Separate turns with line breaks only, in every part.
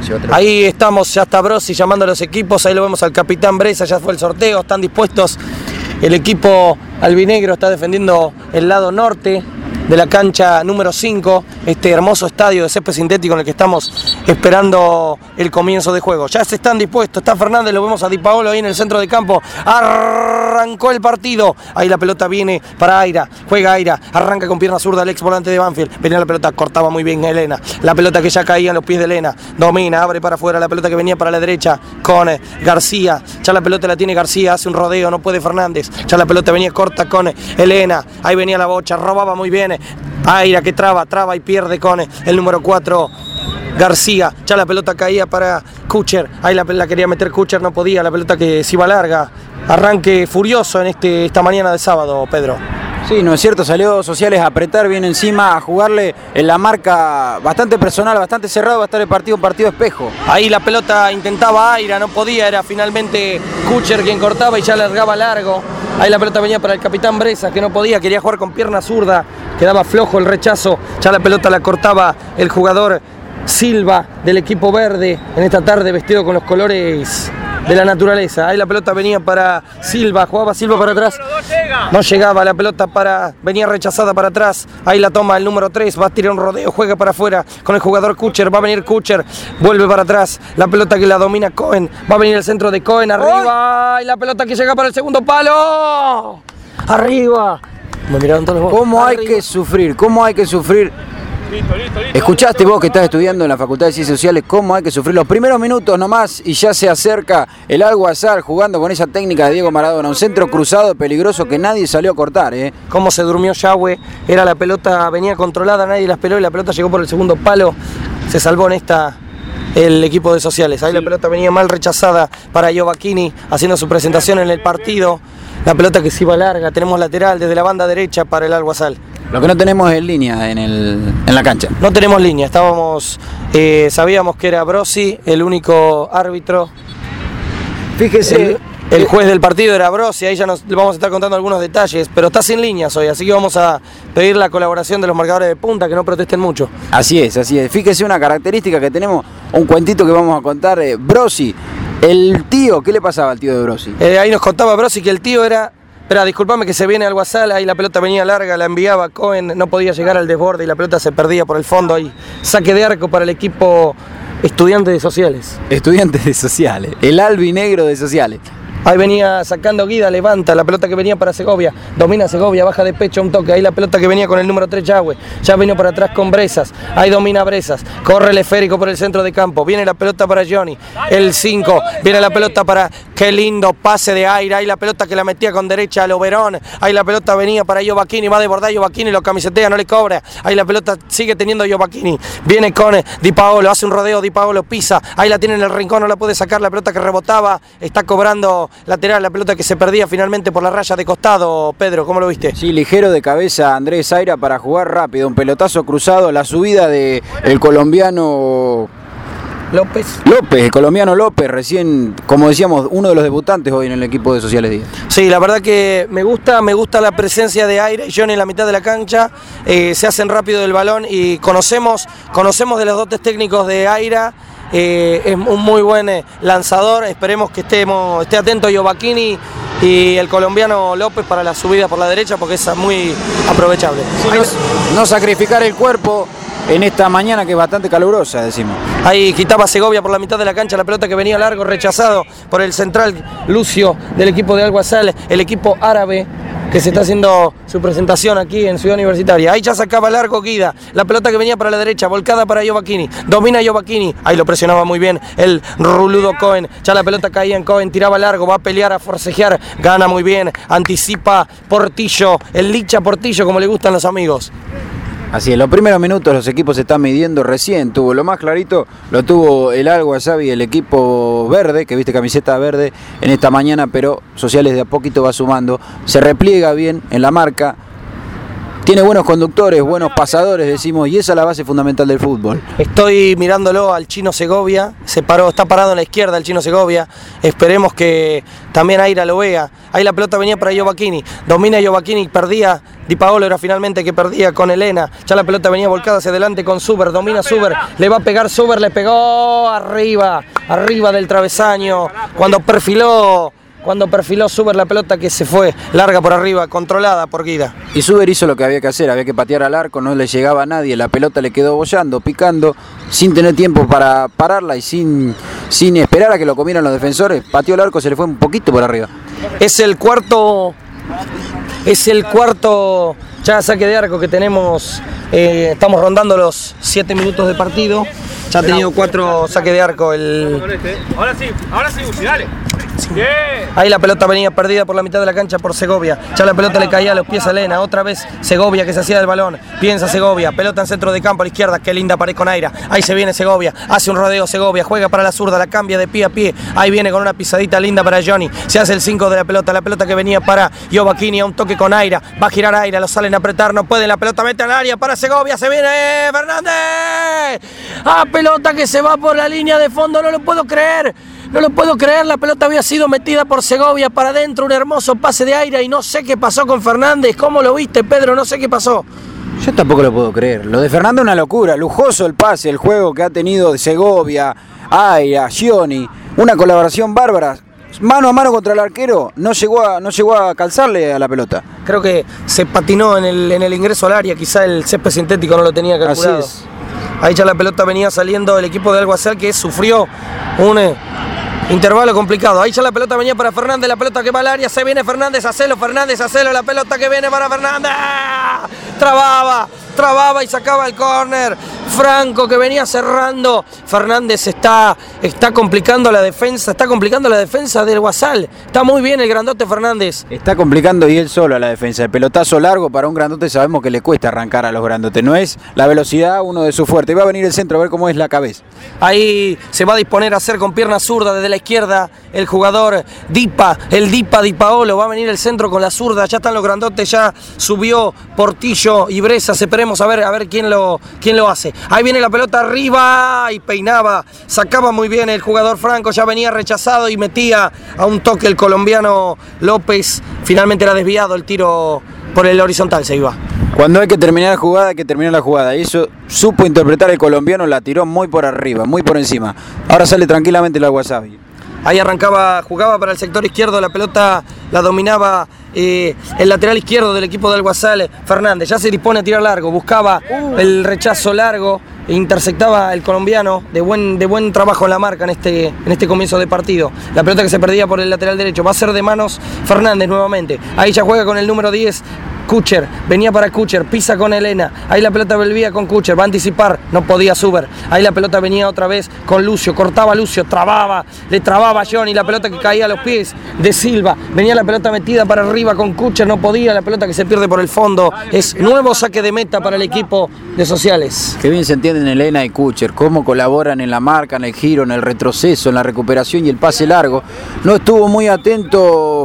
Ahí estamos, ya está Brosi llamando a los equipos, ahí lo vemos al capitán Bresa, ya fue el sorteo, están dispuestos. El equipo albinegro está defendiendo el lado norte de la cancha número 5, este hermoso estadio de césped sintético en el que estamos esperando el comienzo de juego. Ya se están dispuestos, está Fernández, lo vemos a Di Paolo ahí en el centro de campo, arrancó el partido, ahí la pelota viene para Aira, juega Aira, arranca con pierna zurda el ex volante de Banfield, venía la pelota, cortaba muy bien Elena, la pelota que ya caía en los pies de Elena, domina, abre para afuera, la pelota que venía para la derecha con García, ya la pelota la tiene García, hace un rodeo, no puede Fernández, ya la pelota venía corta con Elena, ahí venía la bocha, robaba muy bien, Aira que traba y pierde con el número 4 García, ya la pelota caía para Kucher, ahí la quería meter Kucher, no podía, la pelota que se iba larga, arranque furioso en esta mañana de sábado, Pedro.
Sí, no es cierto, salió Sociales a apretar bien encima, a jugarle en la marca bastante personal, bastante cerrado, va a estar el partido, un partido espejo.
Ahí la pelota intentaba Aira, no podía, era finalmente Kucher quien cortaba y ya largaba largo. Ahí la pelota venía para el capitán Bresa, que no podía, quería jugar con pierna zurda, quedaba flojo el rechazo, ya la pelota la cortaba el jugador Silva del equipo verde, en esta tarde vestido con los colores de la naturaleza. Ahí la pelota venía para Silva, jugaba Silva para atrás, no llegaba la pelota venía rechazada para atrás, ahí la toma el número 3, va a tirar un rodeo, juega para afuera con el jugador Kucher, va a venir Kucher, vuelve para atrás, la pelota que la domina Cohen, va a venir el centro de Cohen, arriba, y la pelota que llega para el segundo palo, arriba. Me miraron todos los
¿Cómo hay que sufrir? ¿Cómo hay que sufrir? Listo. ¿Escuchaste vos que estás estudiando en la Facultad de Ciencias Sociales cómo hay que sufrir los primeros minutos nomás y ya se acerca el Alguazal jugando con esa técnica de Diego Maradona? Un centro cruzado peligroso que nadie salió a cortar,
Cómo se durmió Yahweh, era la pelota, venía controlada, nadie la peló y la pelota llegó por el segundo palo, se salvó en el equipo de Sociales. Ahí sí. La pelota venía mal rechazada para Giovacchini haciendo su presentación en el partido. La pelota que se iba larga, tenemos lateral desde la banda derecha para el Alguazal.
Lo que no tenemos es línea en la cancha.
No tenemos línea, sabíamos que era Brosi, el único árbitro.
Fíjese.
El juez del partido era Brosi, ahí ya le vamos a estar contando algunos detalles, pero está sin líneas hoy, así que vamos a pedir la colaboración de los marcadores de punta, que no protesten mucho.
Así es. Fíjese una característica que tenemos, un cuentito que vamos a contar. Brosi, el tío, ¿qué le pasaba al tío de Brosi?
Ahí nos contaba Brosi que el tío era... Espera, disculpame que se viene al Alguazal, ahí la pelota venía larga, la enviaba Cohen, no podía llegar al desborde y la pelota se perdía por el fondo, ahí saque de arco para el equipo Estudiantes de Sociales.
Estudiantes de Sociales, el albinegro de Sociales.
Ahí venía sacando Guida, levanta la pelota que venía para Segovia, domina Segovia, baja de pecho un toque, ahí la pelota que venía con el número 3 Yahweh, ya vino para atrás con Bresas, ahí domina Bresas, corre el esférico por el centro de campo, viene la pelota para Johnny, el 5, viene la pelota para, qué lindo pase de Aira, ahí la pelota que la metía con derecha al Oberón, ahí la pelota venía para Giovacchini, va a desbordar Giovacchini, lo camisetea, no le cobra, ahí la pelota sigue teniendo Giovacchini, viene con Di Paolo, hace un rodeo, Di Paolo pisa, ahí la tiene en el rincón, no la puede sacar, la pelota que rebotaba, está cobrando lateral, la pelota que se perdía finalmente por la raya de costado. Pedro, ¿cómo lo viste?
Sí, ligero de cabeza Andrés Aira para jugar rápido, un pelotazo cruzado, la subida de el colombiano
López,
el colombiano López, recién, como decíamos, uno de los debutantes hoy en el equipo de Sociales 10.
Sí, la verdad que me gusta la presencia de Aira y Johnny en la mitad de la cancha, se hacen rápido del balón y conocemos de los dotes técnicos de Aira. Es un muy buen lanzador, esperemos que esté atento Giovacchini y el colombiano López para la subida por la derecha porque es muy aprovechable.
Sí, no sacrificar el cuerpo en esta mañana que es bastante calurosa, decimos.
Ahí quitaba Segovia por la mitad de la cancha, la pelota que venía largo, rechazado por el central Lucio del equipo de Alguazal, el equipo árabe que se está haciendo su presentación aquí en Ciudad Universitaria. Ahí ya sacaba largo Guida, la pelota que venía para la derecha, volcada para Giovacchini, domina Giovacchini, ahí lo presionaba muy bien el ruludo Cohen, ya la pelota caía en Cohen, tiraba largo, va a pelear, a forcejear, gana muy bien, anticipa Portillo, el Licha Portillo como le gustan los amigos.
Así es, los primeros minutos los equipos se están midiendo recién, tuvo lo más clarito, lo tuvo el Alguazal y el equipo verde, que viste camiseta verde en esta mañana, pero Sociales de a poquito va sumando, se repliega bien en la marca, Tiene buenos conductores, buenos pasadores, decimos, y esa es la base fundamental del fútbol.
Estoy mirándolo al Chino Segovia, está parado en la izquierda el Chino Segovia, esperemos que también Aira lo vea. Ahí la pelota venía para Giovacchini, domina Giovacchini, perdía, Di Paolo era finalmente que perdía con Elena, ya la pelota venía volcada hacia adelante con Suber, domina Suber, le va a pegar Suber, le pegó arriba del travesaño, cuando perfiló Suber la pelota que se fue larga por arriba, controlada por Guida.
Y Suber hizo lo que había que hacer, había que patear al arco, no le llegaba a nadie, la pelota le quedó bollando, picando, sin tener tiempo para pararla y sin esperar a que lo comieran los defensores, pateó el arco, se le fue un poquito por arriba.
Es el cuarto ya saque de arco que tenemos, estamos rondando los 7 minutos de partido, ya ha tenido 4 saques de arco
Ahora sí, Gucci, dale.
Ahí la pelota venía perdida por la mitad de la cancha por Segovia, ya la pelota le caía a los pies a Elena, otra vez Segovia que se hacía del balón, piensa Segovia, pelota en centro de campo a la izquierda, qué linda pared con Aira, ahí se viene Segovia, hace un rodeo Segovia, juega para la zurda, la cambia de pie a pie, ahí viene con una pisadita linda para Johnny, se hace el 5 de la pelota que venía para Giovacchini, a un toque con Aira, va a girar Aira, lo salen a apretar, no puede, la pelota mete al área para Segovia, se viene Fernández, pelota que se va por la línea de fondo, no lo puedo creer, la pelota había sido metida por Segovia para adentro, un hermoso pase de Aira y no sé qué pasó con Fernández, ¿cómo lo viste, Pedro? No sé qué pasó.
Yo tampoco lo puedo creer, lo de Fernández es una locura, lujoso el pase, el juego que ha tenido de Segovia, Aira, Gioni, una colaboración bárbara, mano a mano contra el arquero, no llegó a calzarle a la pelota.
Creo que se patinó en el ingreso al área, quizá el césped sintético no lo tenía calculado.
Así es.
Ahí ya la pelota venía saliendo el equipo de Alguacil que sufrió un intervalo complicado. Ahí ya la pelota venía para Fernández, la pelota que va al área, se viene Fernández, hacelo, la pelota que viene para Fernández. Trababa y sacaba el córner. Franco que venía cerrando. Fernández está complicando la defensa, del Guasal. Está muy bien el grandote Fernández.
Está complicando y él solo a la defensa. El pelotazo largo para un grandote sabemos que le cuesta arrancar a los grandotes. No es la velocidad uno de su fuerte. Y va a venir el centro a ver cómo es la cabeza.
Ahí se va a disponer a hacer con pierna zurda desde la izquierda el jugador Di Paolo. Va a venir el centro con la zurda. Ya están los grandotes, ya subió Portillo y Bresa. Esperemos a ver quién lo hace. Ahí viene la pelota arriba y peinaba. Sacaba muy bien el jugador Franco. Ya venía rechazado y metía a un toque el colombiano López. Finalmente era desviado el tiro por el horizontal, se iba.
Cuando hay que terminar la jugada, hay que terminar la jugada. Y eso supo interpretar el colombiano, la tiró muy por arriba, muy por encima. Ahora sale tranquilamente el Aguasabi.
Ahí jugaba para el sector izquierdo, la pelota la dominaba el lateral izquierdo del equipo del Guasal, Fernández. Ya se dispone a tirar largo, buscaba el rechazo largo, interceptaba el colombiano de buen trabajo en la marca en este comienzo de partido. La pelota que se perdía por el lateral derecho, va a ser de manos Fernández nuevamente. Ahí ya juega con el número 10. Kucher, venía para Kucher, pisa con Elena, ahí la pelota volvía con Kucher, va a anticipar, no podía Suber, ahí la pelota venía otra vez con Lucio, cortaba Lucio, le trababa a Johnny, la pelota que caía a los pies de Silva, venía la pelota metida para arriba con Kucher, no podía, la pelota que se pierde por el fondo, es nuevo saque de meta para el equipo de Sociales.
Qué bien se entienden Elena y Kucher, cómo colaboran en la marca, en el giro, en el retroceso, en la recuperación y el pase largo. No estuvo muy atento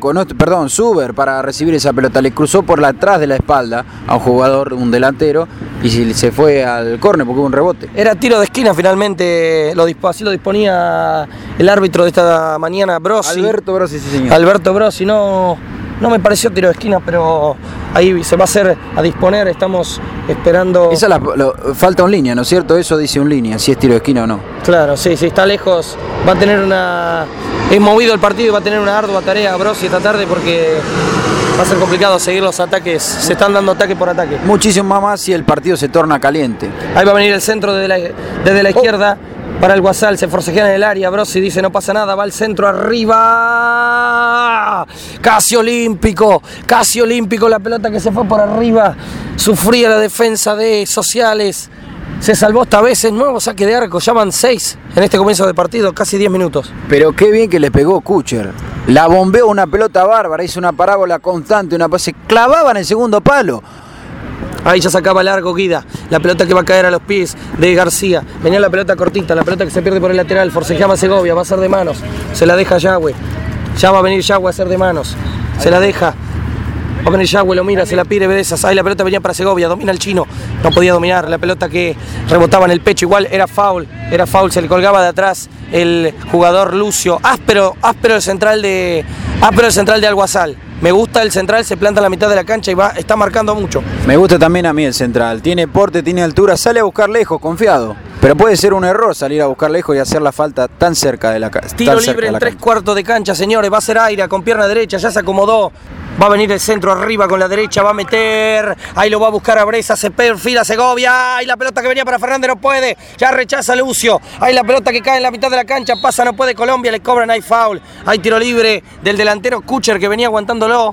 Suber para recibir esa pelota, le cruzó por atrás de la espalda a un jugador, un delantero, y se fue al córner porque hubo un rebote.
Era tiro de esquina finalmente, así lo disponía el árbitro de esta mañana, Brosi.
Alberto Brosi, sí señor.
Alberto Brosi, no me pareció tiro de esquina, pero ahí se va a disponer, estamos esperando.
Esa falta un línea, ¿no es cierto? Eso dice un línea, si es tiro de esquina o no.
Claro, sí, está lejos, va a tener es movido el partido y va a tener una ardua tarea Brosi esta tarde porque va a ser complicado seguir los ataques, se están dando ataque por ataque.
Muchísimo más si el partido se torna caliente.
Ahí va a venir el centro desde la izquierda para el Guasal, se forcejean en el área, Brosi dice no pasa nada, va al centro arriba, casi olímpico, la pelota que se fue por arriba, sufría la defensa de Sociales. Se salvó esta vez el nuevo saque de arco, ya van 6 en este comienzo de partido, casi 10 minutos.
Pero qué bien que le pegó Kucher. La bombeó una pelota bárbara, hizo una parábola constante, se clavaba en el segundo palo.
Ahí ya sacaba largo Guida, la pelota que va a caer a los pies de García. Venía la pelota cortita, la pelota que se pierde por el lateral, forcejeaba Segovia, va a ser de manos. Se la deja Yagüe. Ya va a venir Yagüe a ser de manos. Se la deja. Va a venir Yagüe, lo mira, se la pide Brezas. Ahí la pelota venía para Segovia, domina el chino. No podía dominar, la pelota que rebotaba en el pecho. Igual era foul, se le colgaba de atrás el jugador Lucio. Áspero el central de Alguazal. Me gusta el central, se planta en la mitad de la cancha y está marcando mucho.
Me gusta también a mí el central. Tiene porte, tiene altura, sale a buscar lejos, confiado. Pero puede ser un error salir a buscar lejos y hacer la falta tan cerca de la cancha.
Tiro libre en 3/4 de cancha, señores. Va a ser Aira con pierna derecha, ya se acomodó. Va a venir el centro arriba con la derecha, va a meter. Ahí lo va a buscar a Breza, se perfila Segovia. Ahí la pelota que venía para Fernández no puede. Ya rechaza Lucio. Ahí la pelota que cae en la mitad de la cancha, pasa, no puede Colombia, le cobran, hay foul. Hay tiro libre del delantero Kucher que venía aguantándolo.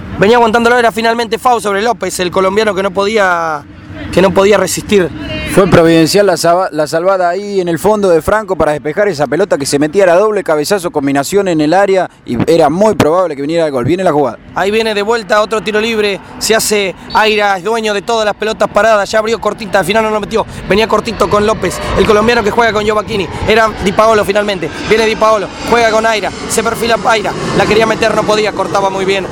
Era finalmente foul sobre López, el colombiano que no podía resistir.
Fue providencial la salvada ahí en el fondo de Franco para despejar esa pelota que se metía a la doble cabezazo, combinación en el área y era muy probable que viniera el gol. Viene la jugada.
Ahí viene de vuelta otro tiro libre, se hace Aira, es dueño de todas las pelotas paradas, ya abrió cortita, al final no lo metió, venía cortito con López, el colombiano que juega con Giovacchini, era Di Paolo finalmente, viene Di Paolo, juega con Aira, se perfila Aira, la quería meter, no podía, cortaba muy bien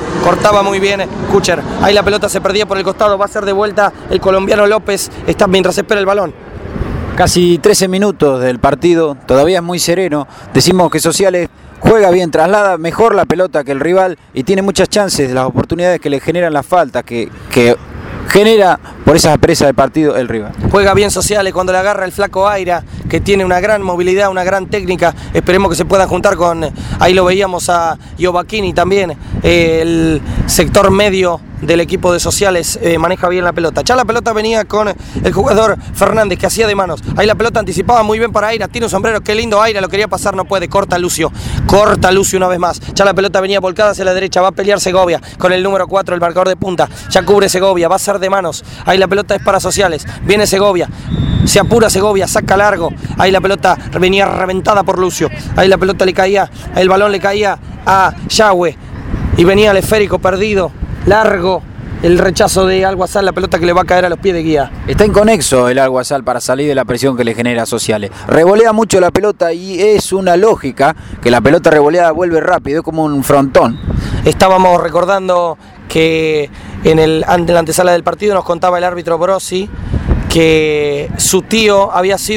Kucher, ahí la pelota se perdía por el costado, va a ser de vuelta el colombiano López, está mientras espera el balón.
Casi 13 minutos del partido, todavía es muy sereno, decimos que Sociales juega bien, traslada mejor la pelota que el rival y tiene muchas chances de las oportunidades que le generan las faltas que genera por esa presa de partido el rival.
Juega bien Sociales cuando le agarra el flaco Aira, que tiene una gran movilidad, una gran técnica. Esperemos que se puedan juntar con, ahí lo veíamos a Giovacchini también, el sector medio del equipo de Sociales maneja bien la pelota. Ya la pelota venía con el jugador Fernández que hacía de manos. Ahí la pelota anticipaba muy bien para Aira, tiene un sombrero, qué lindo Aira, lo quería pasar, no puede, corta Lucio una vez más. Ya la pelota venía volcada hacia la derecha, va a pelear Segovia con el número 4, el marcador de punta. Ya cubre Segovia, va a ser de manos. Ahí la pelota es para Sociales, viene Segovia. Se apura Segovia, saca largo. Ahí la pelota venía reventada por Lucio. Ahí la pelota le caía, el balón le caía a Yagüe. Y venía el esférico perdido, largo. El rechazo de Alguazal, la pelota que le va a caer a los pies de Guía.
Está inconexo el Alguazal para salir de la presión que le genera a Sociales. Revolea mucho la pelota y es una lógica que la pelota revoleada vuelve rápido, es como un frontón.
Estábamos recordando que en la antesala del partido nos contaba el árbitro Brosi que su tío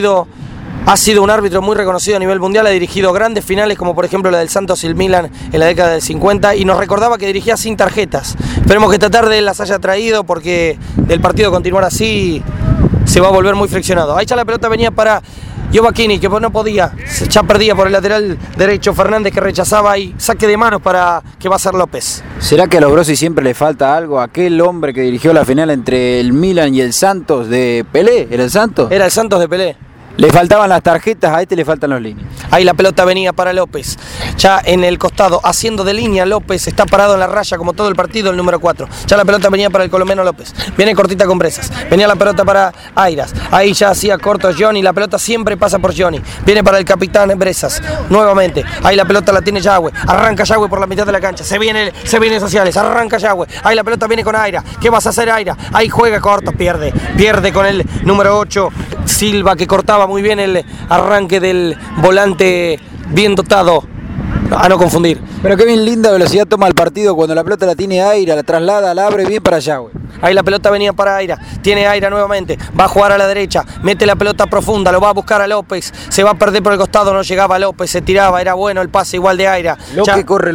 ha sido un árbitro muy reconocido a nivel mundial, ha dirigido grandes finales como por ejemplo la del Santos y el Milan en la década del 50 y nos recordaba que dirigía sin tarjetas. Esperemos que esta tarde las haya traído porque del partido continuar así se va a volver muy friccionado. Ahí ya la pelota venía para Giovacchini que no podía, ya perdía por el lateral derecho Fernández que rechazaba y saque de manos para que va a ser López.
¿Será que a los Brosi siempre le falta algo? Aquel hombre que dirigió la final entre el Milan y el Santos de Pelé, ¿era el Santos?
Era el Santos de Pelé.
Le faltaban las tarjetas, a este le faltan los líneas.
Ahí la pelota venía para López. Ya en el costado, haciendo de línea, López está parado en la raya como todo el partido, el número 4. Ya la pelota venía para el colombiano López. Viene cortita con Brezas. Venía la pelota para Airas. Ahí ya hacía corto Johnny. La pelota siempre pasa por Johnny. Viene para el capitán Brezas. Nuevamente. Ahí la pelota la tiene Yagüe. Arranca Yagüe por la mitad de la cancha. Se viene Sociales. Arranca Yagüe. Ahí la pelota viene con Aira. ¿Qué vas a hacer, Aira? Ahí juega corto. Pierde con el número 8. Silva que cortaba muy bien el arranque del volante bien dotado, a no confundir.
Pero qué bien linda velocidad toma el partido cuando la pelota la tiene Aira, la traslada, la abre bien para Yagüe.
Ahí la pelota venía para Aira, tiene Aira nuevamente, va a jugar a la derecha, mete la pelota profunda, lo va a buscar a López, se va a perder por el costado, no llegaba López, se tiraba, era bueno el pase igual de Aira.
Lo que corre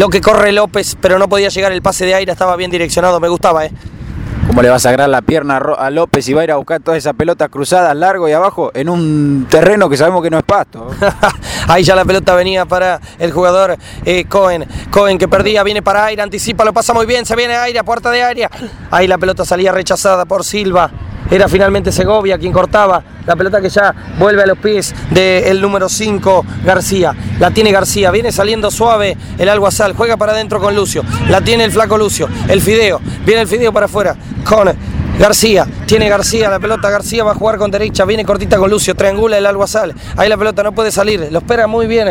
López,
pero no podía llegar, el pase de Aira estaba bien direccionado, me gustaba,
¿Cómo le va a sagrar la pierna a López y va a ir a buscar todas esas pelotas cruzadas, largo y abajo, en un terreno que sabemos que no es pasto?
Ahí ya la pelota venía para el jugador Cohen. Cohen que perdía, viene para Aira, anticipa, lo pasa muy bien, se viene Aira, puerta de área. Ahí la pelota salía rechazada por Silva. Era finalmente Segovia quien cortaba la pelota que ya vuelve a los pies del número 5, García. La tiene García, viene saliendo suave el Alguazal, juega para adentro con Lucio. La tiene el flaco Lucio, el Fideo, viene el Fideo para afuera con García, tiene García la pelota, García va a jugar con derecha, viene cortita con Lucio, triangula el Alguazal, ahí la pelota no puede salir, lo espera muy bien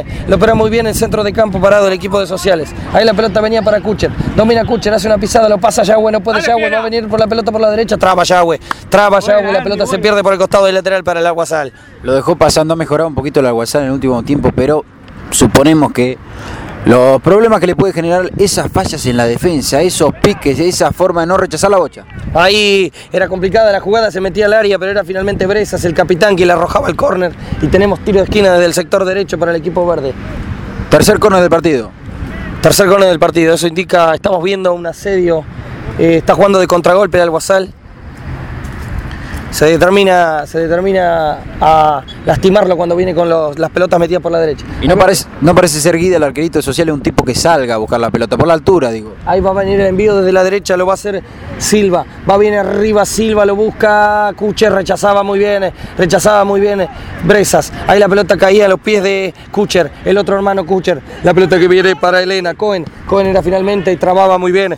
el centro de campo parado el equipo de Sociales, ahí la pelota venía para Kucher, domina Kucher, hace una pisada, lo pasa Yagüe, no puede Yagüe, va a venir por la pelota por la derecha, traba Yagüe, la pelota se pierde por el costado del lateral para el Alguazal.
Lo dejó pasando, ha mejorado un poquito el Alguazal en el último tiempo, pero suponemos que Los problemas que le puede generar esas fallas en la defensa, esos piques, esa forma de no rechazar la bocha.
Ahí era complicada la jugada, se metía al área, pero era finalmente Brezas, el capitán, quien le arrojaba el córner. Y tenemos tiro de esquina desde el sector derecho para el equipo verde.
Tercer córner del partido.
Tercer córner del partido, eso indica, estamos viendo un asedio, está jugando de contragolpe de Alguazal. Se determina a lastimarlo cuando viene con las pelotas metidas por la derecha.
Y no parece ser Guida, el arquerito de Social, un tipo que salga a buscar la pelota, por la altura, digo.
Ahí va a venir el envío desde la derecha, lo va a hacer Silva. Va bien arriba Silva, lo busca Kucher, rechazaba muy bien Brezas. Ahí la pelota caía a los pies de Kucher, el otro hermano Kucher. La pelota que viene para Elena, Cohen era finalmente y trababa muy bien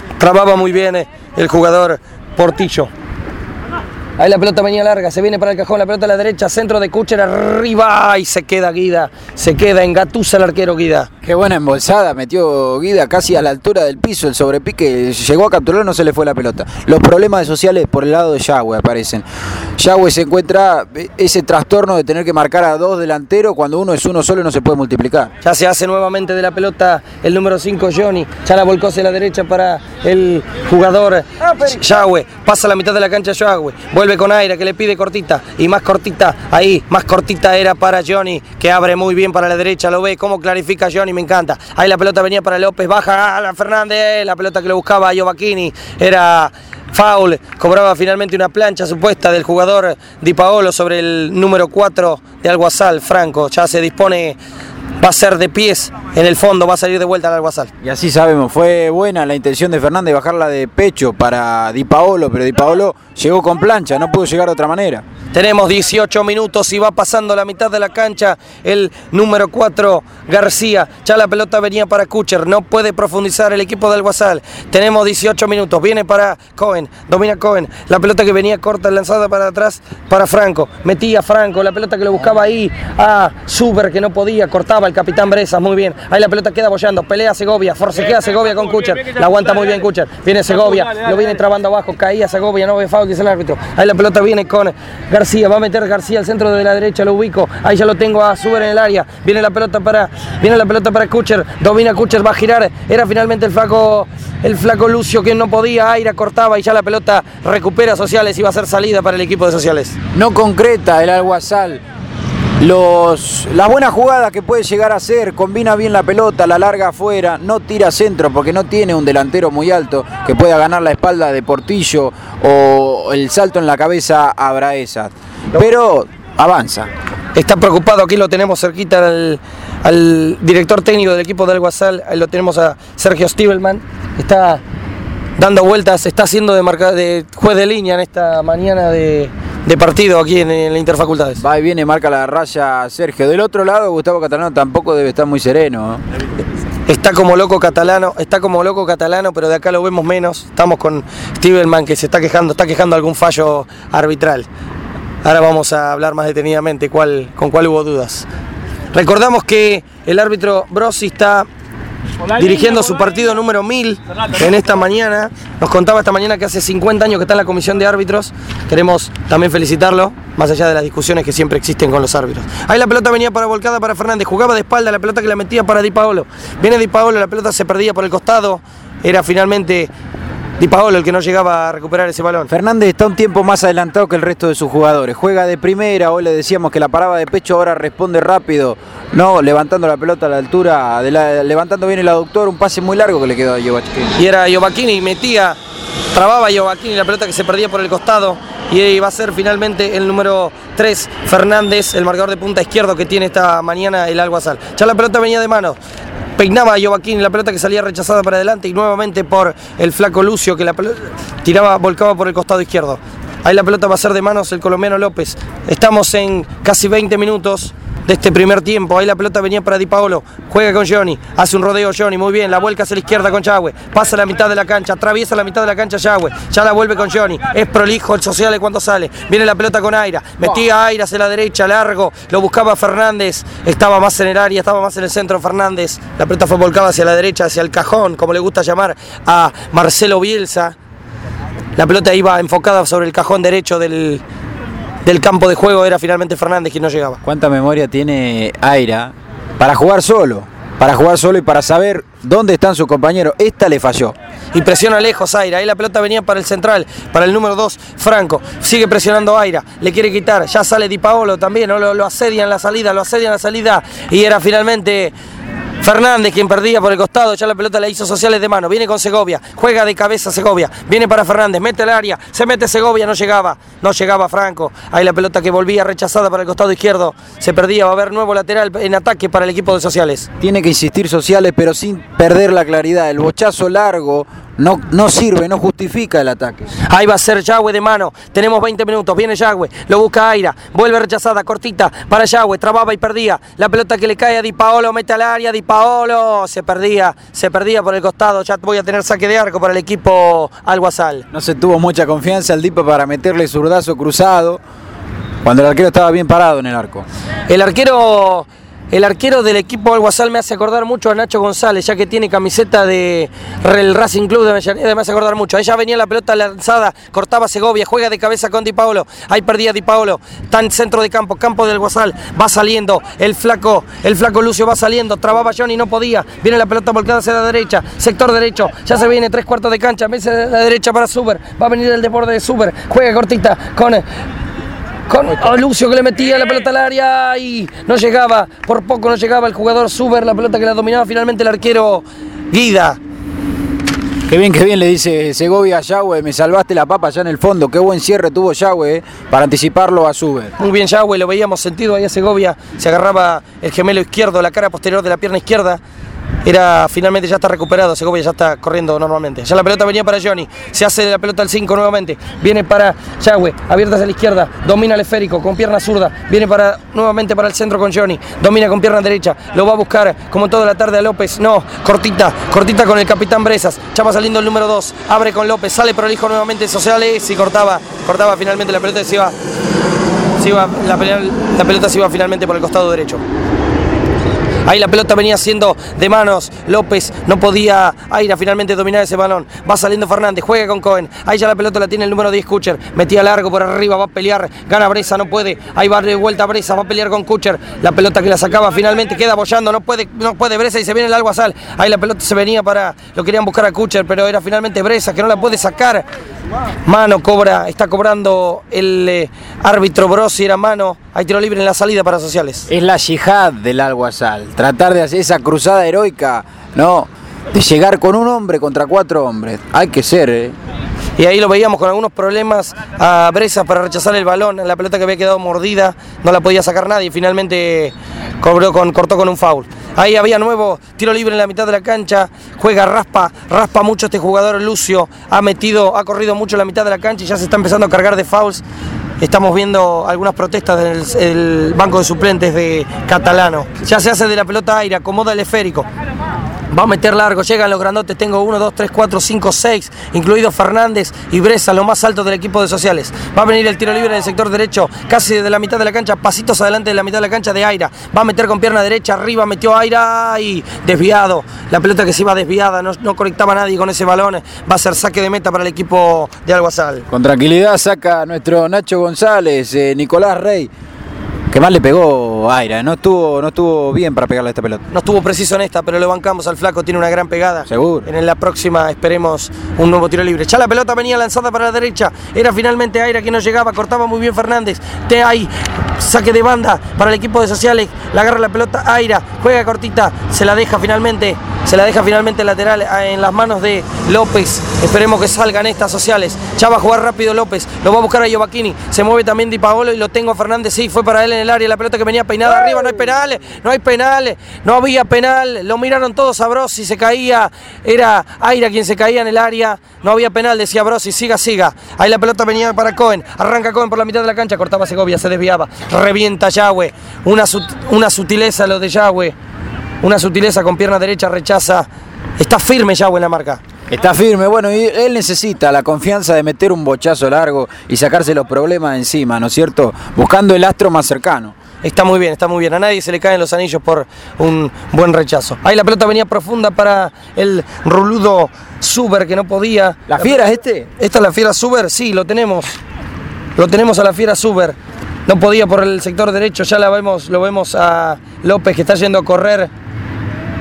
el jugador Portillo. Ahí la pelota venía larga, se viene para el cajón, la pelota a la derecha, centro de Kucher, arriba y se queda Guida, engatusa el arquero Guida.
Qué buena embolsada, metió Guida casi a la altura del piso, el sobrepique, llegó a capturar, no se le fue la pelota. Los problemas de Sociales por el lado de Yagüe aparecen. Yagüe se encuentra ese trastorno de tener que marcar a dos delanteros cuando uno es uno solo y no se puede multiplicar.
Ya se hace nuevamente de la pelota el número 5 Johnny, ya la volcó hacia la derecha para el jugador Yagüe, pasa la mitad de la cancha Yagüe. Vuelve con Aira, que le pide cortita, y más cortita, ahí, más cortita era para Johnny, que abre muy bien para la derecha, lo ve, cómo clarifica Johnny, me encanta. Ahí la pelota venía para López, baja a la Fernández, la pelota que lo buscaba a Giovacchini, era foul, cobraba finalmente una plancha supuesta del jugador Di Paolo sobre el número 4 de Alguazal, Franco, ya se dispone, va a ser de pies en el fondo, va a salir de vuelta al Alguazal.
Y así sabemos, fue buena la intención de Fernández bajarla de pecho para Di Paolo, pero Di Paolo llegó con plancha, no pudo llegar de otra manera.
Tenemos 18 minutos y va pasando la mitad de la cancha el número 4 García. Ya la pelota venía para Kucher, no puede profundizar el equipo del Alguazal. Tenemos 18 minutos, viene para Cohen, domina Cohen. La pelota que venía corta, lanzada para atrás para Franco. Metía Franco, la pelota que lo buscaba ahí a Zuber, que no podía, cortaba el capitán Brezas, muy bien. Ahí la pelota queda bollando, pelea Segovia, forcejea Segovia con Kucher. La aguanta muy bien Kucher. Viene Segovia, lo viene trabando abajo, caía Segovia, no ve foul, dice el árbitro. Ahí la pelota viene con García, va a meter García al centro de la derecha, lo ubico, ahí ya lo tengo a Zuber en el área, viene la pelota para Kucher, domina Kucher, va a girar, era finalmente el flaco Lucio que no podía, Aira cortaba y ya la pelota recupera Sociales y va a ser salida para el equipo de Sociales.
No concreta el Alguazal las buenas jugadas que puede llegar a hacer, combina bien la pelota, la larga afuera, no tira centro porque no tiene un delantero muy alto que pueda ganar la espalda de Portillo o el salto en la cabeza a Brezas, pero avanza.
Está preocupado, aquí lo tenemos cerquita al director técnico del equipo del Alguazal, ahí lo tenemos a Sergio Stiebelman, está dando vueltas, está haciendo de juez de línea en esta mañana de partido aquí en la Interfacultades.
Va y viene, marca la raya Sergio. Del otro lado, Gustavo Catalano tampoco debe estar muy sereno, ¿no?
Está como loco catalano, pero de acá lo vemos menos. Estamos con Stiebelman que se está quejando algún fallo arbitral. Ahora vamos a hablar más detenidamente con cuál hubo dudas. Recordamos que el árbitro Brosi está dirigiendo su partido número 1000 en esta mañana. Nos contaba esta mañana que hace 50 años que está en la comisión de árbitros. Queremos también felicitarlo, más allá de las discusiones que siempre existen con los árbitros. Ahí la pelota venía volcada para Fernández, jugaba de espalda, la pelota que la metía para Di Paolo. Viene Di Paolo, la pelota se perdía por el costado, era finalmente Di Paolo el que no llegaba a recuperar ese balón.
Fernández está un tiempo más adelantado que el resto de sus jugadores. Juega de primera, hoy le decíamos que la paraba de pecho, ahora responde rápido, no levantando la pelota a la altura, levantando bien el aductor, un pase muy largo que le quedó a Giovacchini.
Y era Giovacchini, trababa Giovacchini la pelota que se perdía por el costado. Y va a ser finalmente el número 3, Fernández, el marcador de punta izquierdo que tiene esta mañana el Alguazal. Ya la pelota venía de mano. Peinaba a Giovacchini la pelota que salía rechazada para adelante y nuevamente por el flaco Lucio que la pelota volcaba por el costado izquierdo. Ahí la pelota va a ser de manos el colombiano López. Estamos en casi 20 minutos de este primer tiempo. Ahí la pelota venía para Di Paolo, juega con Johnny, hace un rodeo Johnny, muy bien, la vuelca hacia la izquierda con Yagüe, pasa la mitad de la cancha, atraviesa la mitad de la cancha Yagüe, ya la vuelve con Johnny, es prolijo el Sociales cuando sale, viene la pelota con Aira, metía Aira hacia la derecha, largo, lo buscaba Fernández, estaba más en el área, estaba más en el centro Fernández, la pelota fue volcada hacia la derecha, hacia el cajón, como le gusta llamar a Marcelo Bielsa, la pelota iba enfocada sobre el cajón derecho del campo de juego, era finalmente Fernández quien no llegaba.
¿Cuánta memoria tiene Aira para jugar solo? para jugar solo y para saber dónde están sus compañeros. Esta le falló.
Y presiona lejos Aira, ahí la pelota venía para el central, para el número 2, Franco, sigue presionando Aira, le quiere quitar, ya sale Di Paolo también, ¿no? lo asedia en la salida, y era finalmente Fernández quien perdía por el costado, ya la pelota la hizo Sociales de mano, viene con Segovia, juega de cabeza Segovia, viene para Fernández, mete al área, se mete Segovia, no llegaba Franco, ahí la pelota que volvía rechazada para el costado izquierdo, se perdía, va a haber nuevo lateral en ataque para el equipo de Sociales.
Tiene que insistir Sociales, pero sin perder la claridad, el bochazo largo no sirve, no justifica el ataque.
Ahí va a ser Yagüe de mano, tenemos 20 minutos, viene Yagüe, lo busca Aira, vuelve rechazada, cortita para Yagüe, trababa y perdía, la pelota que le cae a Di Paolo, mete al área, Di Paolo, se perdía por el costado, ya voy a tener saque de arco para el equipo Alguazal.
No se tuvo mucha confianza el Dipa para meterle zurdazo cruzado, cuando el arquero estaba bien parado en el arco.
El arquero del equipo Alguazal me hace acordar mucho a Nacho González, ya que tiene camiseta del Racing Club de Avellaneda, me hace acordar mucho. Ahí ya venía la pelota lanzada, cortaba Segovia, juega de cabeza con Di Paolo, ahí perdía Di Paolo, está en centro de campo del Alguazal, va saliendo, el flaco Lucio va saliendo, trababa Johnny, no podía, viene la pelota volcada hacia la derecha, sector derecho, ya se viene 3/4 de cancha, en vez de la derecha para Suber, va a venir el desborde de Suber, juega cortita con Lucio que le metía la pelota al área y no llegaba, por poco no llegaba el jugador Suber, la pelota que la dominaba finalmente el arquero Guida.
Qué bien le dice Segovia a Yagüe, me salvaste la papa allá en el fondo, qué buen cierre tuvo Yagüe para anticiparlo a Suber.
Muy bien Yagüe, lo veíamos sentido ahí a Segovia, se agarraba el gemelo izquierdo, la cara posterior de la pierna izquierda. Finalmente ya está recuperado, Segovia ya está corriendo normalmente. Ya la pelota venía para Johnny, se hace la pelota al 5 nuevamente, viene para Yagüe, abierta hacia la izquierda, domina el esférico con pierna zurda, viene nuevamente para el centro con Johnny, domina con pierna derecha, lo va a buscar como toda la tarde a López, no, cortita con el capitán Bresas, ya va saliendo el número 2, abre con López, sale prolijo nuevamente Sociales y cortaba finalmente la pelota y la pelota se iba finalmente por el costado derecho. Ahí la pelota venía siendo de manos, López no podía Aira finalmente dominar ese balón, va saliendo Fernández, juega con Cohen, ahí ya la pelota la tiene el número 10 Kucher, metía largo por arriba, va a pelear, gana Bresa, no puede, ahí va de vuelta Bresa, va a pelear con Kucher, la pelota que la sacaba finalmente queda bollando, no puede Bresa y se viene el Alguazal, ahí la pelota se venía lo querían buscar a Kucher, pero era finalmente Bresa que no la puede sacar, mano está cobrando el árbitro Brosi, era mano, hay tiro libre en la salida para Sociales.
Es la yihad del Alguazal, tratar de hacer esa cruzada heroica, no, de llegar con un hombre contra 4 hombres, hay que ser,
Y ahí lo veíamos con algunos problemas a Bresa para rechazar el balón, la pelota que había quedado mordida, no la podía sacar nadie y finalmente cortó con un foul. Ahí había nuevo tiro libre en la mitad de la cancha, juega raspa mucho este jugador Lucio, ha corrido mucho en la mitad de la cancha y ya se está empezando a cargar de fouls. Estamos viendo algunas protestas del banco de suplentes de Catalano. Ya se hace de la pelota aire, acomoda el esférico. Va a meter largo, llegan los grandotes, tengo 1, 2, 3, 4, 5, 6, incluido Fernández y Bresa, los más altos del equipo de Sociales. Va a venir el tiro libre en el sector derecho, casi desde la mitad de la cancha, pasitos adelante de la mitad de la cancha de Aira. Va a meter con pierna derecha, arriba metió Aira y desviado. La pelota que se iba desviada, no conectaba a nadie con ese balón. Va a ser saque de meta para el equipo de Alguazal.
Con tranquilidad saca nuestro Nacho González, Nicolás Rey. Que más le pegó Aira, no estuvo bien para pegarle a esta pelota.
No estuvo preciso en esta, pero lo bancamos al flaco, tiene una gran pegada.
Seguro.
En la próxima esperemos un nuevo tiro libre. Ya la pelota venía lanzada para la derecha, era finalmente Aira quien no llegaba, cortaba muy bien Fernández. Ahí, saque de banda para el equipo de Sociales, la agarra la pelota Aira, juega cortita, se la deja finalmente lateral en las manos de López. Esperemos que salgan estas Sociales. Ya va a jugar rápido López, lo va a buscar a Giovacchini, se mueve también Di Paolo y lo tengo a Fernández, sí, fue para él en el área, la pelota que venía peinada arriba, no había penal, lo miraron todos a Brosi, se caía, era Aira quien se caía en el área, no había penal, decía Brosi, siga, ahí la pelota venía para Cohen, arranca Cohen por la mitad de la cancha, cortaba Segovia, se desviaba, revienta Yagüe, una sutileza lo de Yagüe, una sutileza con pierna derecha, rechaza, está firme Yagüe en la marca.
Está firme, bueno, y él necesita la confianza de meter un bochazo largo y sacarse los problemas encima, ¿no es cierto? Buscando el astro más cercano.
Está muy bien, a nadie se le caen los anillos por un buen rechazo. Ahí la pelota venía profunda para el ruludo Suber que no podía.
¿La fiera es este?
¿Esta es la fiera Suber? Sí, lo tenemos a la fiera Suber. No podía por el sector derecho, ya lo vemos a López que está yendo a correr.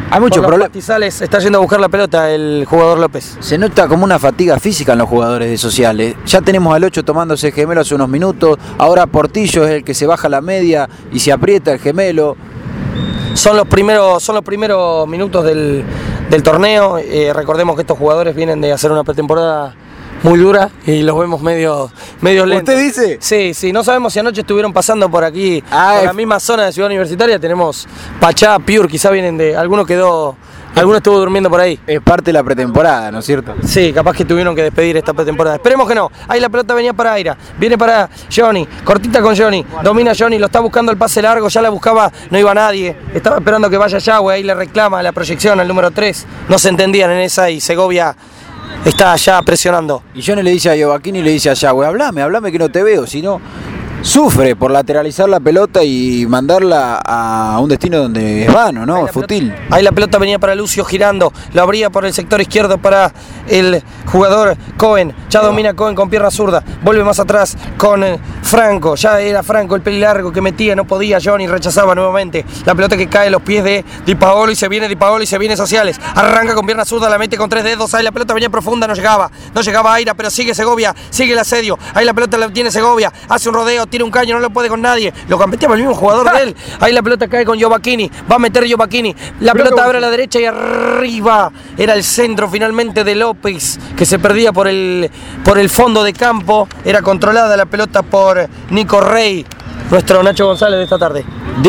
Hay muchos problemas.
Pastizales está yendo a buscar la pelota el jugador López.
Se nota como una fatiga física en los jugadores de Sociales. Ya tenemos al 8 tomándose gemelo hace unos minutos. Ahora Portillo es el que se baja la media y se aprieta el gemelo.
Son los primeros minutos del torneo. Recordemos que estos jugadores vienen de hacer una pretemporada muy dura y los vemos medio lentos.
¿Usted dice?
Sí, no sabemos si anoche estuvieron pasando por aquí, por la misma zona de Ciudad Universitaria. Tenemos Pachá, Piur, quizá vienen de... Alguno estuvo durmiendo por ahí.
Es parte de la pretemporada, ¿no es cierto?
Sí, capaz que tuvieron que despedir esta pretemporada. Esperemos que no. Ahí la pelota venía para Aira. Viene para Johnny. Cortita con Johnny. Domina Johnny. Lo está buscando el pase largo. Ya la buscaba. No iba nadie. Estaba esperando que vaya Yahweh. Ahí le reclama la proyección al número 3. No se entendían en esa y Segovia está allá presionando.
Y Johnny le dice a Giovacchini y le dice a Yahweh, hablame que no te veo, si no... Sufre por lateralizar la pelota y mandarla a un destino donde es vano, ¿no? Fútil.
Ahí la pelota venía para Lucio girando, lo abría por el sector izquierdo para el jugador Cohen. Ya domina Cohen con pierna zurda, vuelve más atrás con Franco. Ya era Franco el peli largo que metía, no podía. Johnny rechazaba nuevamente. La pelota que cae en los pies de Di Paolo y se viene Sociales. Arranca con pierna zurda, la mete con 3 dedos. Ahí la pelota venía profunda, no llegaba Aira, pero sigue Segovia, sigue el asedio. Ahí la pelota la tiene Segovia, hace un rodeo, tira un caño, no lo puede con nadie. Lo gambeteaba el mismo jugador de él. Ahí la pelota cae con Giovacchini. Va a meter Giovacchini. La pelota abre a la derecha y arriba. Era el centro finalmente de López, que se perdía por el fondo de campo. Era controlada la pelota por Nico Rey, nuestro Nacho González de esta tarde.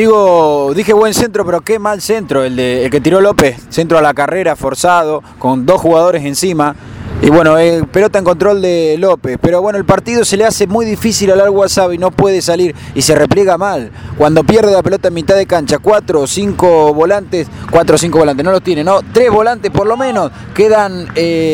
Dije buen centro, pero qué mal centro el que tiró López. Centro a la carrera, forzado, con 2 jugadores encima. Y bueno, pelota en control de López, pero bueno, el partido se le hace muy difícil al Al-Wasabi y no puede salir y se repliega mal. Cuando pierde la pelota en mitad de cancha, 4 o 5 volantes, no los tiene, no, 3 volantes por lo menos, quedan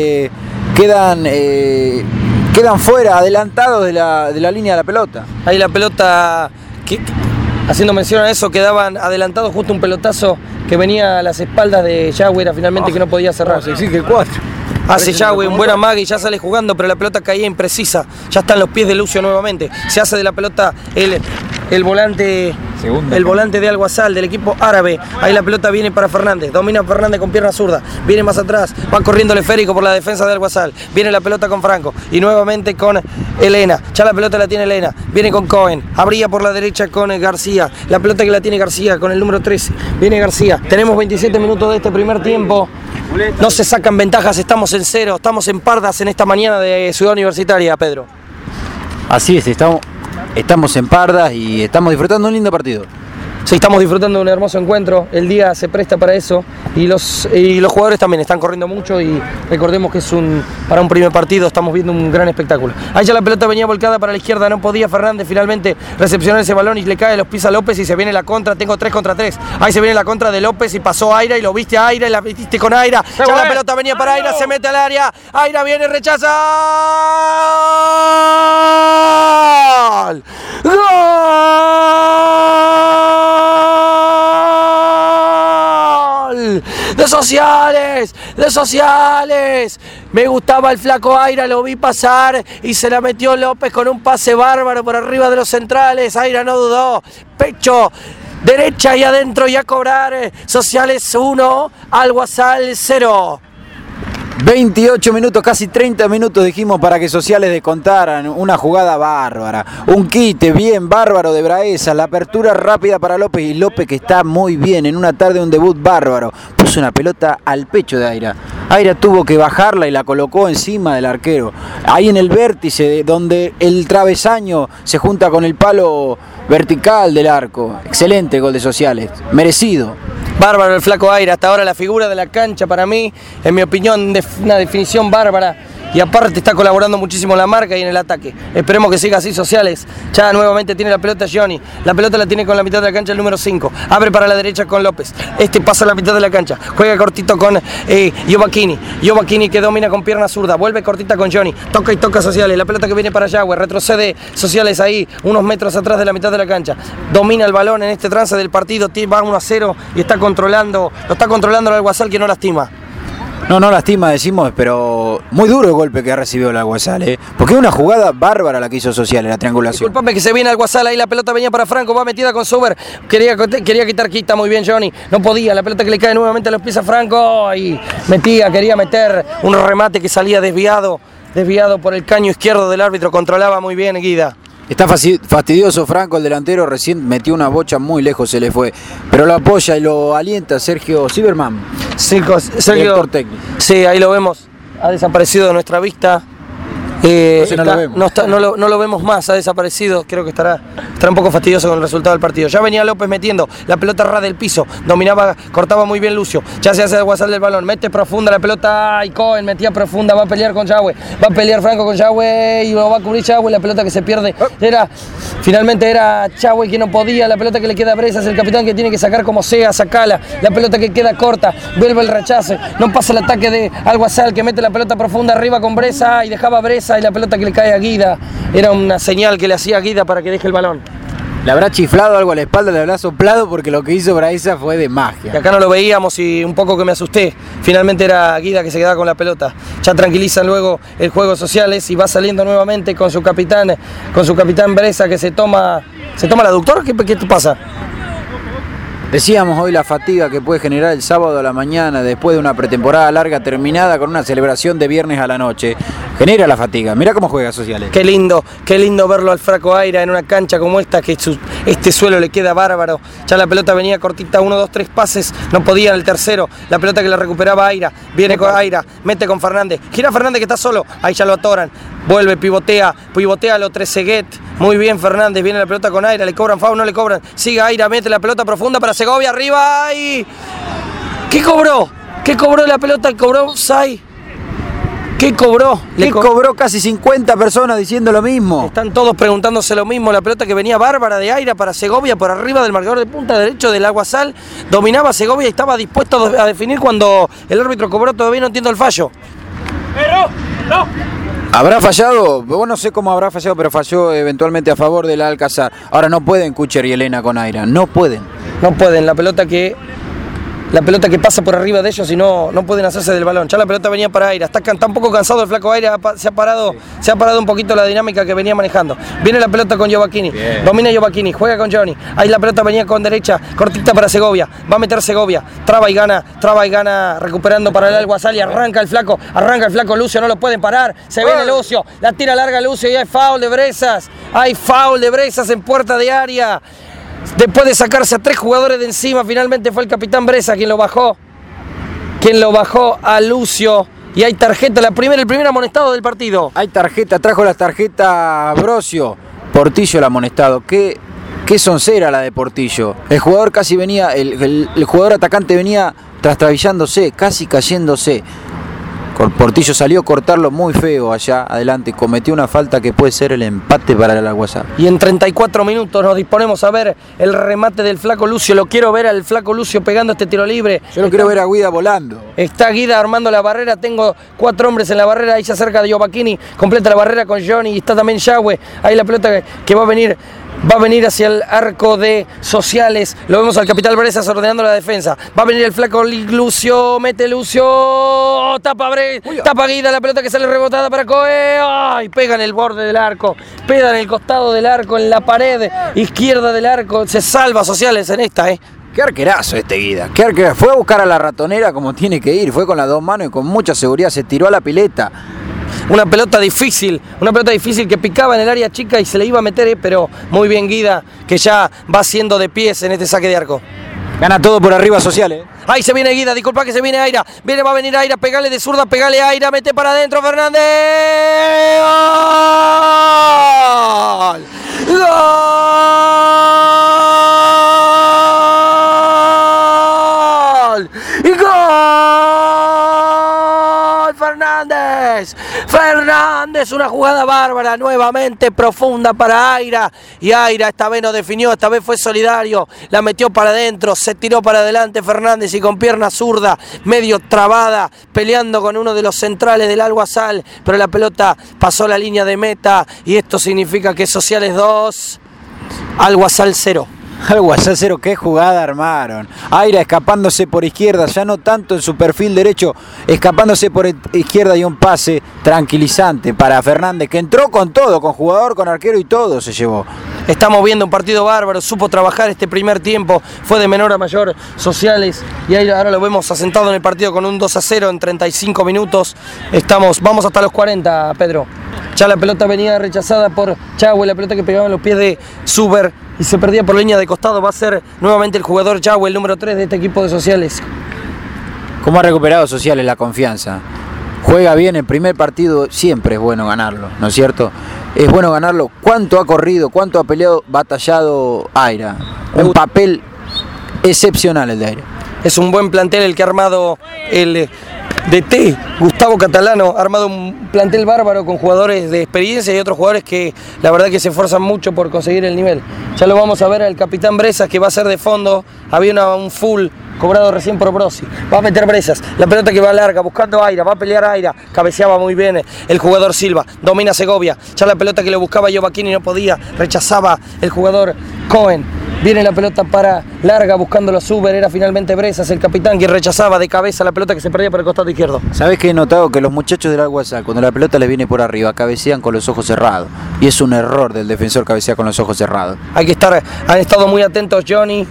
fuera, adelantados de la línea de la pelota.
Ahí la pelota, haciendo mención a eso, quedaban adelantados justo un pelotazo que venía a las espaldas de Yahweh, finalmente que no podía cerrar.
Se exige 4.
Hace Yahweh un buen amague y ya sale jugando, pero la pelota caía imprecisa. Ya está en los pies de Lucio nuevamente. Se hace de la pelota el volante de Alguazal, del equipo árabe. Ahí la pelota viene para Fernández. Domina Fernández con pierna zurda. Viene más atrás. Va corriendo el esférico por la defensa de Alguazal. Viene la pelota con Franco. Y nuevamente con Elena. Ya la pelota la tiene Elena. Viene con Cohen. Abría por la derecha con García. La pelota que la tiene García con el número 13. Viene García. Tenemos 27 minutos de este primer tiempo. No se sacan ventajas, estamos en 0, estamos en Pardas en esta mañana de Ciudad Universitaria, Pedro.
Así es, estamos en Pardas y estamos disfrutando un lindo partido.
Sí, estamos disfrutando de un hermoso encuentro, el día se presta para eso y los jugadores también están corriendo mucho y recordemos que para un primer partido estamos viendo un gran espectáculo. Ahí ya la pelota venía volcada para la izquierda, no podía Fernández finalmente recepcionar ese balón y le cae, los pisa López y se viene la contra, tengo 3 contra 3. Ahí se viene la contra de López y pasó Aira y lo viste a Aira y la viste con Aira. Ya la pelota venía para Aira, se mete al área, Aira viene, rechaza. ¡Gol! ¡Gol! De Sociales, me gustaba el flaco Aira, lo vi pasar y se la metió López con un pase bárbaro por arriba de los centrales. Aira no dudó, pecho, derecha y adentro y a cobrar. Sociales 1, Alguazal 0.
28 minutos, casi 30 minutos dijimos para que Sociales descontaran. Una jugada bárbara, un quite bien bárbaro de Braesa, la apertura rápida para López y López, que está muy bien en una tarde, un debut bárbaro, puso una pelota al pecho de Aira. Aira tuvo que bajarla y la colocó encima del arquero, ahí en el vértice donde el travesaño se junta con el palo vertical del arco. Excelente gol de Sociales, merecido.
Bárbaro el flaco Aira, hasta ahora la figura de la cancha para mí, en mi opinión, una definición bárbara. Y aparte está colaborando muchísimo en la marca y en el ataque. Esperemos que siga así Sociales. Ya nuevamente tiene la pelota Johnny. La pelota la tiene con la mitad de la cancha el número 5. Abre para la derecha con López. Pasa a la mitad de la cancha. Juega cortito con Giovacchini. Giovacchini que domina con pierna zurda. Vuelve cortita con Johnny. Toca y toca Sociales. La pelota que viene para Yahweh. Retrocede Sociales ahí, unos metros atrás de la mitad de la cancha. Domina el balón en este trance del partido. Va 1-0 y lo está controlando el Alguazal, que no lastima.
No lastima, decimos, pero muy duro el golpe que ha recibido el Alguazal, porque es una jugada bárbara la que hizo Social en la triangulación.
Disculpame que se viene Alguazal, ahí la pelota venía para Franco, va metida con Suber, quería quita muy bien Johnny, no podía, la pelota que le cae nuevamente a los pies a Franco y quería meter un remate que salía desviado por el caño izquierdo del árbitro, controlaba muy bien Guida.
Está fastidioso Franco, el delantero, recién metió una bocha muy lejos, se le fue. Pero lo apoya y lo alienta Sergio Silverman,
Sergio,
director técnico.
Sí, ahí lo vemos, ha desaparecido de nuestra vista. No lo vemos más, ha desaparecido, creo que estará un poco fastidioso con el resultado del partido. Ya venía López metiendo, la pelota ras del piso, cortaba muy bien Lucio, ya se hace Alguazal del balón, mete profunda la pelota y Cohen metía profunda, va a pelear con Yahweh, va a pelear Franco con Yahweh y lo va a cubrir Yahweh, la pelota que se pierde, finalmente era Yahweh que no podía, la pelota que le queda a Brezas, el capitán que tiene que sacar como sea, sacala, la pelota que queda corta, vuelve el rechace, no pasa el ataque de Alguazal que mete la pelota profunda arriba con Breza y dejaba a Breza y la pelota que le cae a Guida, era una señal que le hacía a Guida para que deje el balón.
Le habrá chiflado algo a la espalda, le habrá soplado porque lo que hizo Braiza fue de magia.
Y acá no lo veíamos y un poco que me asusté. Finalmente era Guida que se quedaba con la pelota. Ya tranquilizan luego el juego Sociales y va saliendo nuevamente con su capitán Breza que se toma el aductor. ¿Qué te pasa?
Decíamos hoy la fatiga que puede generar el sábado a la mañana después de una pretemporada larga terminada con una celebración de viernes a la noche. Genera la fatiga. Mirá cómo juega Sociales.
Qué lindo verlo al Flaco Aira en una cancha como esta, que este suelo le queda bárbaro. Ya la pelota venía cortita, 1, 2, 3 pases, no podía en el tercero. La pelota que la recuperaba Aira, viene con Aira, mete con Fernández. Gira Fernández que está solo, ahí ya lo atoran. Vuelve, pivotea lo Trezeguet. Muy bien Fernández, viene la pelota con Aira, le cobran foul, no le cobran. Sigue Aira, mete la pelota profunda para Segovia, arriba y... ¿Qué cobró? ¿Qué cobró la pelota? ¿Cobró Sai? ¿Qué cobró?
Cobró casi 50 personas diciendo lo mismo.
Están todos preguntándose lo mismo. La pelota que venía bárbara de Aira para Segovia por arriba del marcador de punta derecho del Alguazal. Dominaba Segovia y estaba dispuesto a definir cuando el árbitro cobró. Todavía no entiendo el fallo.
No.
¿Habrá fallado? Bueno, no sé cómo habrá fallado, pero falló eventualmente a favor del Alcázar. Ahora no pueden Kucher y Elena con Aira. No pueden.
La pelota que pasa por arriba de ellos y no pueden hacerse del balón. Ya la pelota venía para Aira, está un poco cansado el Flaco Aira, se ha parado un poquito la dinámica que venía manejando. Viene la pelota con Giovacchini, domina Giovacchini, juega con Johnny. Ahí la pelota venía con derecha, cortita para Segovia, va a meter Segovia, traba y gana, recuperando para el Alguazal y arranca el Flaco, Lucio, no lo pueden parar, se viene Lucio, la tira larga Lucio y hay foul de Brezas en puerta de área. Después de sacarse a 3 jugadores de encima, finalmente fue el capitán Breza quien lo bajó a Lucio. Y hay tarjeta, el primer amonestado del partido.
Hay tarjeta, trajo la tarjeta Brosio. Portillo el amonestado. Qué soncera la de Portillo. El jugador casi venía, el jugador atacante venía trastrabillándose, casi cayéndose. Portillo salió a cortarlo muy feo allá adelante, cometió una falta que puede ser el empate para el Alguazal.
Y en 34 minutos nos disponemos a ver el remate del Flaco Lucio. Lo quiero ver al Flaco Lucio pegando este tiro libre.
Yo lo quiero ver a Guida volando.
Está Guida armando la barrera, tengo 4 hombres en la barrera, ahí se acerca de Giovacchini, completa la barrera con Johnny y está también Yahweh. Ahí la pelota que va a venir hacia el arco de Sociales. Lo vemos al capitán Brezas ordenando la defensa. Va a venir el Flaco Lucio, mete Lucio, tapa Guida, la pelota que sale rebotada para Coe. ¡Ay! Pega en el borde del arco, pega en el costado del arco, en la pared izquierda del arco. Se salva Sociales en esta,
Qué arquerazo este Guida, qué arquerazo. Fue a buscar a la ratonera como tiene que ir, fue con las 2 manos y con mucha seguridad, se tiró a la pileta.
Una pelota difícil que picaba en el área chica y se le iba a meter, pero muy bien Guida, que ya va haciendo de pies en este saque de arco.
Gana todo por arriba Sociales.
Ahí se viene Guida, disculpa que se viene Aira. Va a venir Aira, pegale de zurda, pegale a Aira, mete para adentro Fernández. ¡Gol! ¡Gol! ¡Y gol! Fernández, una jugada bárbara, nuevamente profunda para Aira. Y Aira esta vez no definió, esta vez fue solidario. La metió para adentro, se tiró para adelante Fernández y con pierna zurda, medio trabada, peleando con uno de los centrales del Alguazal. Pero la pelota pasó la línea de meta y esto significa que Sociales 2, Alguazal 0.
Algo así, cero, qué jugada armaron. Aira escapándose por izquierda, ya no tanto en su perfil derecho, escapándose por izquierda y un pase tranquilizante para Fernández, que entró con todo, con jugador, con arquero y todo se llevó.
Estamos viendo un partido bárbaro, supo trabajar este primer tiempo, fue de menor a mayor Sociales y ahora lo vemos asentado en el partido con un 2-0 en 35 minutos. Vamos hasta los 40, Pedro. Ya la pelota venía rechazada por Chahue, la pelota que pegaba en los pies de Zuber y se perdía por línea de costado. Va a ser nuevamente el jugador Chahue, el número 3 de este equipo de Sociales.
¿Cómo ha recuperado Sociales la confianza? Juega bien, el primer partido siempre es bueno ganarlo, ¿no es cierto? Es bueno ganarlo. ¿Cuánto ha corrido, cuánto ha peleado, batallado Aira? Un papel excepcional el de Aira.
Es un buen plantel el que ha armado el DT, Gustavo Catalano, ha armado un plantel bárbaro con jugadores de experiencia y otros jugadores que la verdad que se esfuerzan mucho por conseguir el nivel. Ya lo vamos a ver al capitán Bresas, que va a ser de fondo. Había un full cobrado recién por Brosi. Va a meter Bresas, la pelota que va larga, buscando a Aira, va a pelear a Aira, cabeceaba muy bien el jugador Silva, domina Segovia, ya la pelota que le buscaba Giovacchini no podía, rechazaba el jugador Cohen. Viene la pelota para larga buscándolo a Zuber, era finalmente Bresas el capitán que rechazaba de cabeza la pelota que se perdía por el costado izquierdo.
¿Sabés qué he notado? Que los muchachos del Alguazal, cuando la pelota les viene por arriba, cabecean con los ojos cerrados. Y es un error del defensor cabecear con los ojos cerrados.
Han estado muy atentos Johnny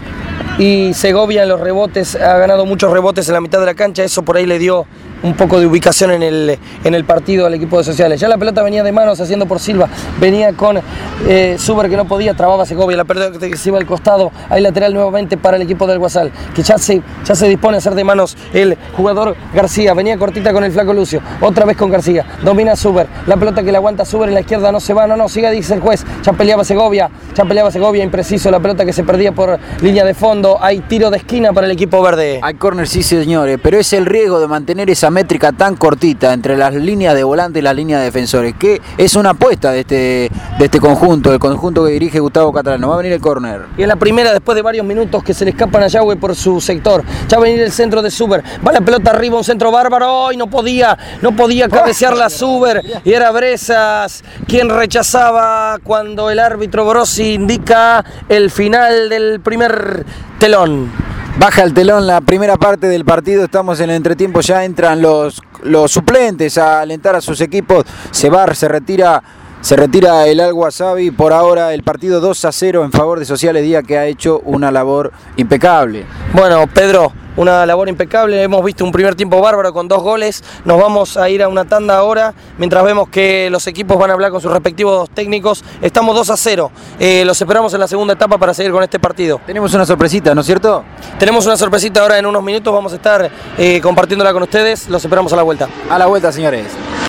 y Segovia en los rebotes, ha ganado muchos rebotes en la mitad de la cancha, eso por ahí le dio un poco de ubicación en el partido al equipo de Sociales. Ya la pelota venía de manos haciendo por Silva, venía con Zuber que no podía, trababa Segovia, la pelota que se iba al costado, hay lateral nuevamente para el equipo del Guasal, que ya se dispone a hacer de manos el jugador García, venía cortita con el flaco Lucio, otra vez con García, domina Zuber, la pelota que le aguanta Zuber en la izquierda no se va, no, sigue, dice el juez, ya peleaba Segovia, impreciso, la pelota que se perdía por línea de fondo, hay tiro de esquina para el equipo verde.
Hay córner, sí señores, pero es el riesgo de mantener esa métrica tan cortita entre las líneas de volante y las líneas de defensores, que es una apuesta de este conjunto, el conjunto que dirige Gustavo Catalano. Va a venir el córner.
Y en la primera, después de varios minutos que se le escapan a Yahweh por su sector, ya va a venir el centro de Zuber, va la pelota arriba, un centro bárbaro, y no podía cabecear la Zuber, y era Bresas quien rechazaba cuando el árbitro Brosi indica el final del primer telón.
Baja el telón la primera parte del partido, estamos en el entretiempo, ya entran los suplentes a alentar a sus equipos, se retira el Alguasabi, por ahora el partido 2-0 en favor de Sociales Díaz, que ha hecho una labor impecable.
Bueno, Pedro, una labor impecable, hemos visto un primer tiempo bárbaro con 2 goles, nos vamos a ir a una tanda ahora, mientras vemos que los equipos van a hablar con sus respectivos técnicos, estamos 2-0, los esperamos en la segunda etapa para seguir con este partido.
Tenemos una sorpresita, ¿no es cierto?
Tenemos una sorpresita ahora en unos minutos, vamos a estar compartiéndola con ustedes, los esperamos a la vuelta.
A la vuelta, señores.